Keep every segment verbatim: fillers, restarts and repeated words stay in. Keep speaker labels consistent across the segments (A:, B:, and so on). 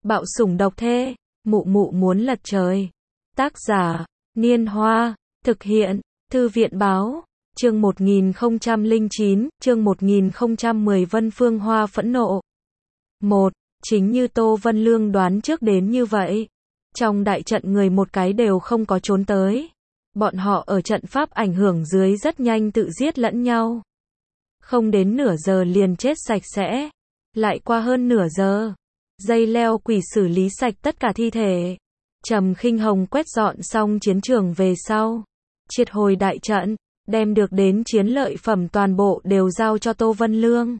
A: Bạo sủng độc thê, mụ mụ muốn lật trời. Tác giả, Niên Hoa, thực hiện, Thư viện Báo, chương một nghìn không trăm lẻ chín, chương một nghìn không trăm mười Vân Phương Hoa phẫn nộ. một. Chính như Tô Vân Lương đoán trước đến như vậy. Trong đại trận người một cái đều không có trốn tới. Bọn họ ở trận pháp ảnh hưởng dưới rất nhanh tự giết lẫn nhau. Không đến nửa giờ liền chết sạch sẽ. Lại qua hơn nửa giờ. Dây leo quỷ xử lý sạch tất cả thi thể. Trầm Khinh Hồng quét dọn xong chiến trường về sau. Triệt hồi đại trận. Đem được đến chiến lợi phẩm toàn bộ đều giao cho Tô Vân Lương.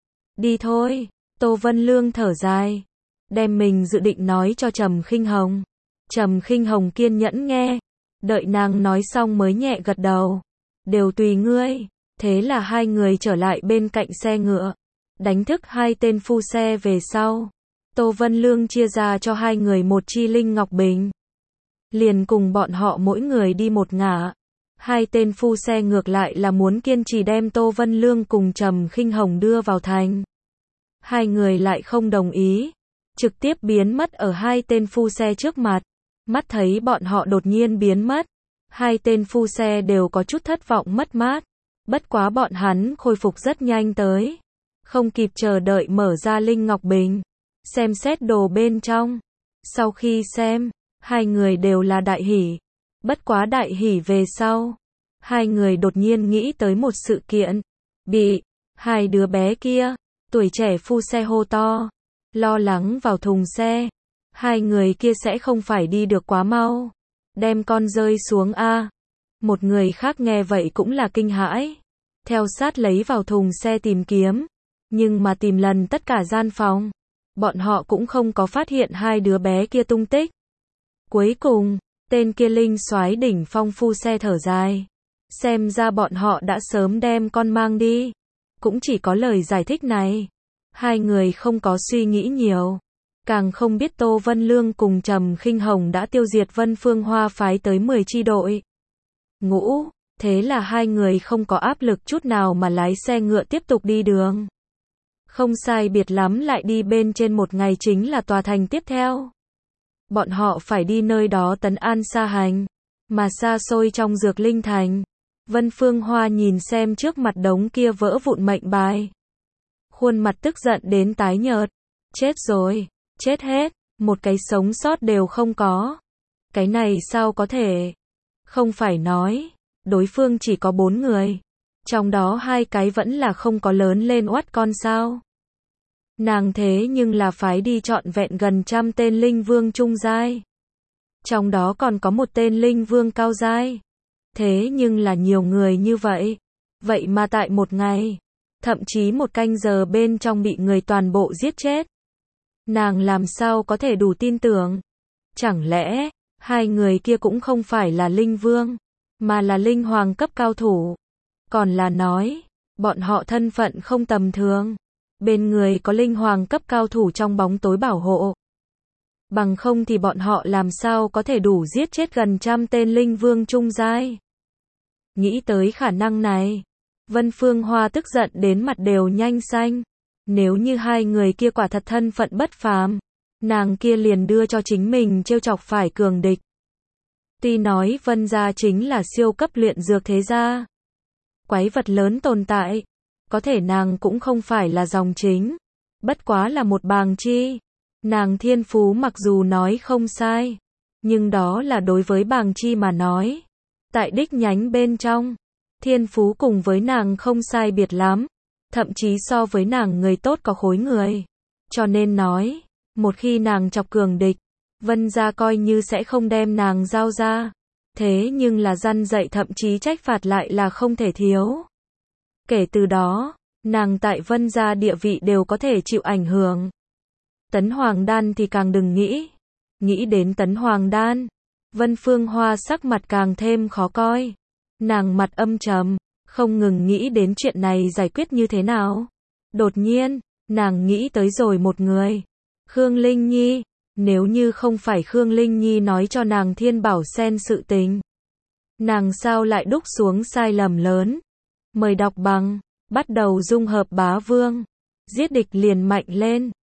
A: Đi thôi. Tô Vân Lương thở dài. Đem mình dự định nói cho Trầm Khinh Hồng. Trầm Khinh Hồng kiên nhẫn nghe. Đợi nàng nói xong mới nhẹ gật đầu. Đều tùy ngươi. Thế là hai người trở lại bên cạnh xe ngựa. Đánh thức hai tên phu xe về sau. Tô Vân Lương chia ra cho hai người một chi linh ngọc bình. Liền cùng bọn họ mỗi người đi một ngả. Hai tên phu xe ngược lại là muốn kiên trì đem Tô Vân Lương cùng Trầm Khinh Hồng đưa vào thành. Hai người lại không đồng ý. Trực tiếp biến mất ở hai tên phu xe trước mặt. Mắt thấy bọn họ đột nhiên biến mất. Hai tên phu xe đều có chút thất vọng mất mát. Bất quá bọn hắn khôi phục rất nhanh tới. Không kịp chờ đợi mở ra linh ngọc bình. Xem xét đồ bên trong. Sau khi xem, hai người đều là đại hỉ. Bất quá đại hỉ về sau. Hai người đột nhiên nghĩ tới một sự kiện. Bị hai đứa bé kia, tuổi trẻ phu xe hô to. Lo lắng vào thùng xe. Hai người kia sẽ không phải đi được quá mau. Đem con rơi xuống a. Một người khác nghe vậy cũng là kinh hãi. Theo sát lấy vào thùng xe tìm kiếm. Nhưng mà tìm lần tất cả gian phòng. Bọn họ cũng không có phát hiện hai đứa bé kia tung tích. Cuối cùng, tên kia linh soái đỉnh phong phu xe thở dài. Xem ra bọn họ đã sớm đem con mang đi. Cũng chỉ có lời giải thích này. Hai người không có suy nghĩ nhiều. Càng không biết Tô Vân Lương cùng Trầm Khinh Hồng đã tiêu diệt Vân Phương Hoa phái tới mười chi đội. Ngũ, thế là hai người không có áp lực chút nào mà lái xe ngựa tiếp tục đi đường. Không sai biệt lắm lại đi bên trên một ngày chính là tòa thành tiếp theo. Bọn họ phải đi nơi đó tấn an Sa Hành. Mà xa xôi trong Dược Linh Thành. Vân Phương Hoa nhìn xem trước mặt đống kia vỡ vụn mệnh bài. Khuôn mặt tức giận đến tái nhợt. Chết rồi, chết hết, một cái sống sót đều không có. Cái này sao có thể? Không phải nói, đối phương chỉ có bốn người. Trong đó hai cái vẫn là không có lớn lên oát con sao. Nàng thế nhưng là phái đi trọn vẹn gần trăm tên linh vương trung giai. Trong đó còn có một tên linh vương cao giai. Thế nhưng là nhiều người như vậy. Vậy mà tại một ngày, thậm chí một canh giờ bên trong bị người toàn bộ giết chết. Nàng làm sao có thể đủ tin tưởng? Chẳng lẽ, hai người kia cũng không phải là linh vương, mà là linh hoàng cấp cao thủ. Còn là nói, bọn họ thân phận không tầm thường. Bên người có linh hoàng cấp cao thủ trong bóng tối bảo hộ. Bằng không thì bọn họ làm sao có thể đủ giết chết gần trăm tên linh vương trung giai. Nghĩ tới khả năng này, Vân Phương Hoa tức giận đến mặt đều nhanh xanh. Nếu như hai người kia quả thật thân phận bất phàm, nàng kia liền đưa cho chính mình trêu chọc phải cường địch. Tuy nói Vân gia chính là siêu cấp luyện dược thế gia, quái vật lớn tồn tại, có thể nàng cũng không phải là dòng chính, bất quá là một bàng chi. Nàng thiên phú mặc dù nói không sai, nhưng đó là đối với bàng chi mà nói. Tại đích nhánh bên trong, thiên phú cùng với nàng không sai biệt lắm, thậm chí so với nàng người tốt có khối người. Cho nên nói, một khi nàng chọc cường địch, Vân gia coi như sẽ không đem nàng giao ra. Thế nhưng là răn dạy thậm chí trách phạt lại là không thể thiếu. Kể từ đó, nàng tại Vân gia địa vị đều có thể chịu ảnh hưởng. Tấn Hoàng Đan thì càng đừng nghĩ. Nghĩ đến Tấn Hoàng Đan, Vân Phương Hoa sắc mặt càng thêm khó coi. Nàng mặt âm trầm, không ngừng nghĩ đến chuyện này giải quyết như thế nào. Đột nhiên, nàng nghĩ tới rồi một người. Khương Linh Nhi. Nếu như không phải Khương Linh Nhi nói cho nàng Thiên Bảo Sen sự tình, nàng sao lại đúc xuống sai lầm lớn. Mời đọc bằng, bắt đầu dung hợp bá vương. Giết địch liền mạnh lên.